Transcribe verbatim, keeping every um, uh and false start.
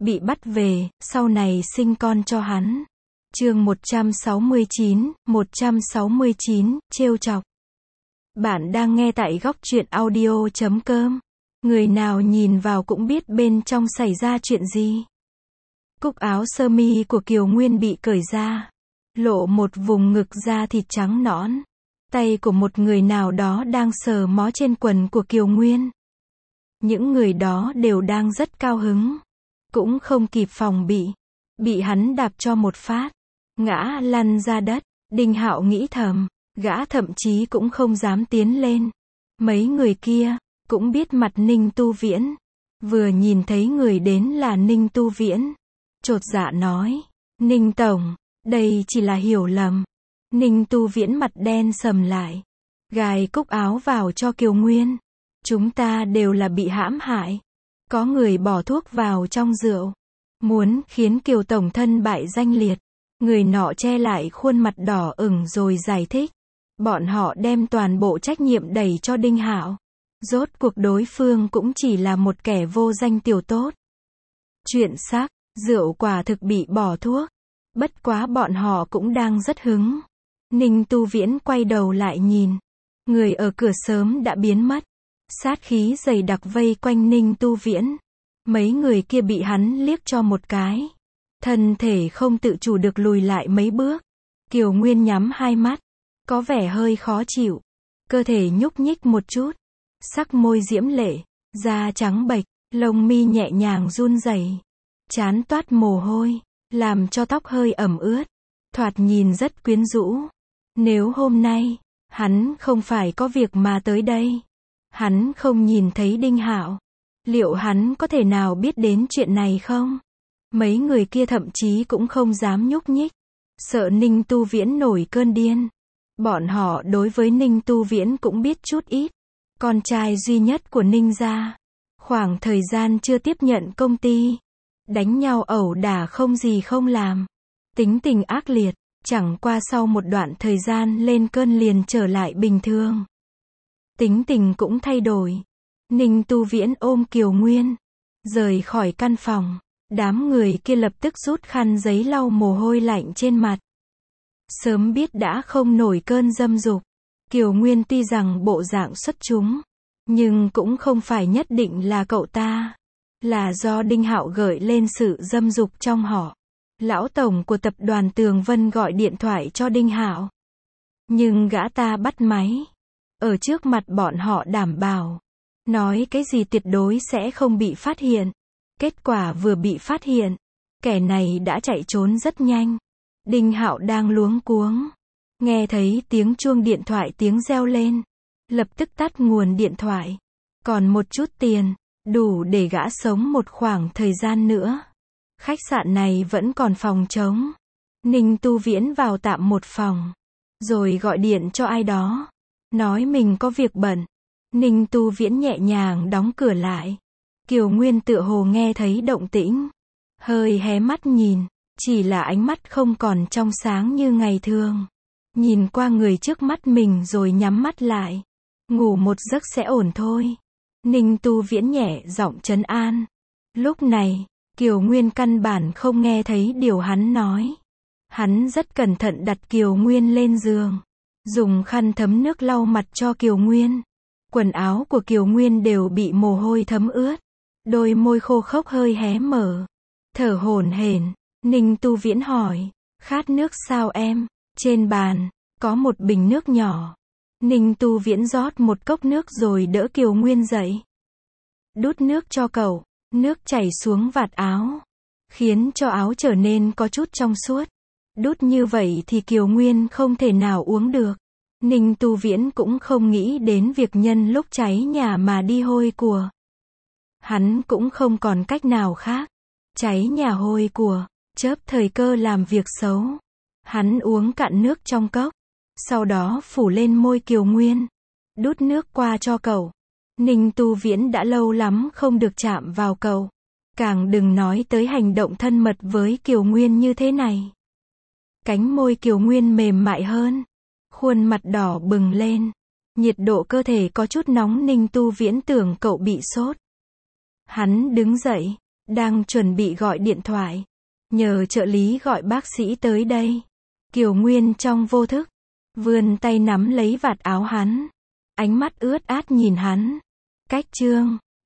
bị bắt về, sau này sinh con cho hắn. Chương một trăm sáu mươi chín, một trăm sáu mươi chín, trêu chọc. Bạn đang nghe tại góc truyện audio chấm com. Người nào nhìn vào cũng biết bên trong xảy ra chuyện gì. Cúc áo sơ mi của Kiều Nguyên bị cởi ra, lộ một vùng ngực da thịt trắng nõn. Tay của một người nào đó đang sờ mó trên quần của Kiều Nguyên. Những người đó đều đang rất cao hứng, cũng không kịp phòng bị, bị hắn đạp cho một phát, ngã lăn ra đất. Đinh Hạo nghĩ thầm, gã thậm chí cũng không dám tiến lên. Mấy người kia cũng biết mặt Ninh Tu Viễn, vừa nhìn thấy người đến là Ninh Tu Viễn, chột dạ nói: "Ninh tổng, đây chỉ là hiểu lầm." Ninh Tu Viễn mặt đen sầm lại, gài cúc áo vào cho Kiều Nguyên. "Chúng ta đều là bị hãm hại. Có người bỏ thuốc vào trong rượu, muốn khiến Kiều tổng thân bại danh liệt." Người nọ che lại khuôn mặt đỏ ửng rồi giải thích. Bọn họ đem toàn bộ trách nhiệm đẩy cho Đinh Hạo. Rốt cuộc đối phương cũng chỉ là một kẻ vô danh tiểu tốt. Chuyện xác, rượu quả thực bị bỏ thuốc. Bất quá bọn họ cũng đang rất hứng. Ninh Tu Viễn quay đầu lại nhìn. Người ở cửa sớm đã biến mất. Sát khí dày đặc vây quanh Ninh Tu Viễn. Mấy người kia bị hắn liếc cho một cái, thân thể không tự chủ được lùi lại mấy bước. Kiều Nguyên nhắm hai mắt, có vẻ hơi khó chịu. Cơ thể nhúc nhích một chút, sắc môi diễm lệ, da trắng bệch, lông mi nhẹ nhàng run rẩy, trán toát mồ hôi, làm cho tóc hơi ẩm ướt, thoạt nhìn rất quyến rũ. Nếu hôm nay hắn không phải có việc mà tới đây, hắn không nhìn thấy Đinh Hạo, liệu hắn có thể nào biết đến chuyện này không? Mấy người kia thậm chí cũng không dám nhúc nhích, sợ Ninh Tu Viễn nổi cơn điên. Bọn họ đối với Ninh Tu Viễn cũng biết chút ít. Con trai duy nhất của Ninh gia, khoảng thời gian chưa tiếp nhận công ty, đánh nhau ẩu đả không gì không làm, tính tình ác liệt, chẳng qua sau một đoạn thời gian lên cơn liền trở lại bình thường. Tính tình cũng thay đổi. Ninh Tu Viễn ôm Kiều Nguyên, rời khỏi căn phòng. Đám người kia lập tức rút khăn giấy lau mồ hôi lạnh trên mặt. Sớm biết đã không nổi cơn dâm dục. Kiều Nguyên tuy rằng bộ dạng xuất chúng, nhưng cũng không phải nhất định là cậu ta. Là do Đinh Hạo gợi lên sự dâm dục trong họ. Lão tổng của tập đoàn Tường Vân gọi điện thoại cho Đinh Hạo, nhưng gã ta bắt máy. Ở trước mặt bọn họ đảm bảo, nói cái gì tuyệt đối sẽ không bị phát hiện. Kết quả vừa bị phát hiện, kẻ này đã chạy trốn rất nhanh. Đinh Hạo đang luống cuống, nghe thấy tiếng chuông điện thoại tiếng reo lên, lập tức tắt nguồn điện thoại. Còn một chút tiền, đủ để gã sống một khoảng thời gian nữa. Khách sạn này vẫn còn phòng trống. Ninh Tu Viễn vào tạm một phòng, rồi gọi điện cho ai đó, nói mình có việc bận. Ninh Tu Viễn nhẹ nhàng đóng cửa lại. Kiều Nguyên tựa hồ nghe thấy động tĩnh, hơi hé mắt nhìn, chỉ là ánh mắt không còn trong sáng như ngày thường. Nhìn qua người trước mắt mình rồi nhắm mắt lại. Ngủ một giấc sẽ ổn thôi. Ninh Tu Viễn nhẹ giọng trấn an. Lúc này, Kiều Nguyên căn bản không nghe thấy điều hắn nói. Hắn rất cẩn thận đặt Kiều Nguyên lên giường, dùng khăn thấm nước lau mặt cho Kiều Nguyên. Quần áo của Kiều Nguyên đều bị mồ hôi thấm ướt. Đôi môi khô khốc hơi hé mở, thở hổn hển. Ninh Tu Viễn hỏi, khát nước sao em? Trên bàn, có một bình nước nhỏ. Ninh Tu Viễn rót một cốc nước rồi đỡ Kiều Nguyên dậy. Đút nước cho cậu, nước chảy xuống vạt áo, khiến cho áo trở nên có chút trong suốt. Đút như vậy thì Kiều Nguyên không thể nào uống được. Ninh Tu Viễn cũng không nghĩ đến việc nhân lúc cháy nhà mà đi hôi của. Hắn cũng không còn cách nào khác. Cháy nhà hôi của, chớp thời cơ làm việc xấu. Hắn uống cạn nước trong cốc, sau đó phủ lên môi Kiều Nguyên, đút nước qua cho cậu. Ninh Tu Viễn đã lâu lắm không được chạm vào cậu, càng đừng nói tới hành động thân mật với Kiều Nguyên như thế này. Cánh môi Kiều Nguyên mềm mại hơn, khuôn mặt đỏ bừng lên, nhiệt độ cơ thể có chút nóng. Ninh Tu Viễn tưởng cậu bị sốt. Hắn đứng dậy, Đang chuẩn bị gọi điện thoại. Nhờ trợ lý gọi bác sĩ tới đây. Kiều Nguyên trong vô thức. Vươn tay nắm lấy vạt áo hắn. Ánh mắt ướt át nhìn hắn. Cách Trương.